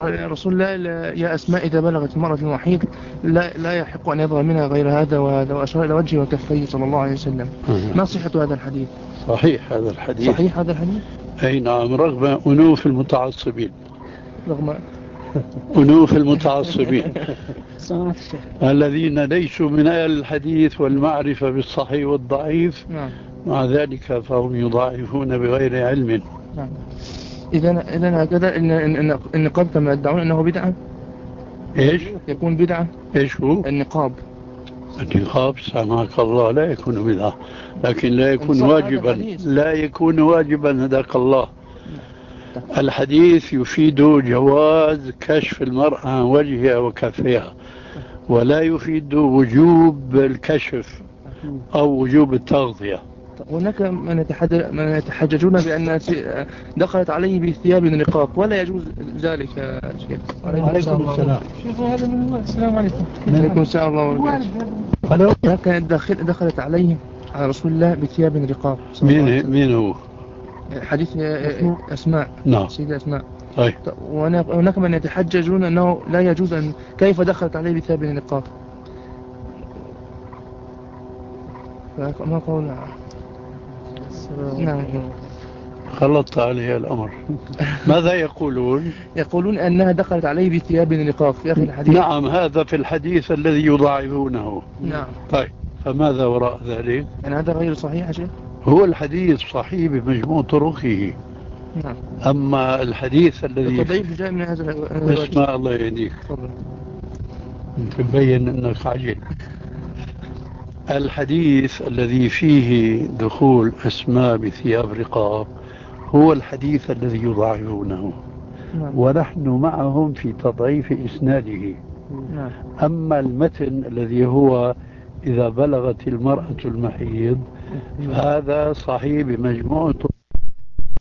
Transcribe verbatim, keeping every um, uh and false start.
رسول الله لا- يا أسماء إذا بلغت المرأة الوحيد لا, لا يحق أن يظهر منها غير هذا وهذا، وأشار إلى وجهه وكفيه صلى الله عليه وسلم. ما صحة هذا الحديث؟ صحيح هذا الحديث. صحيح هذا الحديث؟ أي نعم، رغم أنوف المتعصبين. رغم أنوف المتعصبين الذين ليسوا من أهل الحديث والمعرفة بالصحيح والضعيف. نعم. مع ذلك فهم يضاعفون بغير علم. نعم. إذا إذا هكذا إن إن النقاب كما يدعون أنه بدعة. إيش؟ يكون بدعة. إيش هو؟ النقاب. النقاب سامحك الله لا يكون بدعة، لكن لا يكون واجبا. لا يكون واجبا هداك الله. الحديث يفيد جواز كشف المرأة عن وجهها وكفها، ولا يفيد وجوب الكشف أو وجوب التغطية. هناك من من يتحججون بأن دخلت عليه بثياب النقاب ولا يجوز ذلك يا شيخ. عليكم السلام. شوفوا هذا من السلام عليكم. عليكم السلام ورحمة الله وبركاته. دخل دخلت عليه على رسول الله بثياب النقاب. مين مين هو؟ حديث أسماء. نعم. سيدة أسماء. طيب. وهناك من يتحججون أنه لا يجوز أن كيف دخلت عليه بثياب النقاب. ما قولنا. نعم. خلطت عليه الأمر. ماذا يقولون؟ يقولون أنها دخلت عليه بثياب النقاب في آخر الحديث. نعم، هذا في الحديث الذي يضاعفونه. نعم. طيب، فماذا وراء ذلك؟ يعني هذا غير صحيح يا شيخ؟ هو الحديث صحيح بمجموع طرقه. نعم. أما الحديث الذي التضعيف جاء من هذا الوجه. اسمع الله يهديك. تبين أنك عجل. الحديث الذي فيه دخول أسماء بثياب رقاب هو الحديث الذي يضاعفونه. نعم. ونحن معهم في تضعيف إسناده. نعم. أما المتن الذي هو إذا بلغت المرأة المحيض فهذا صحيح بمجموع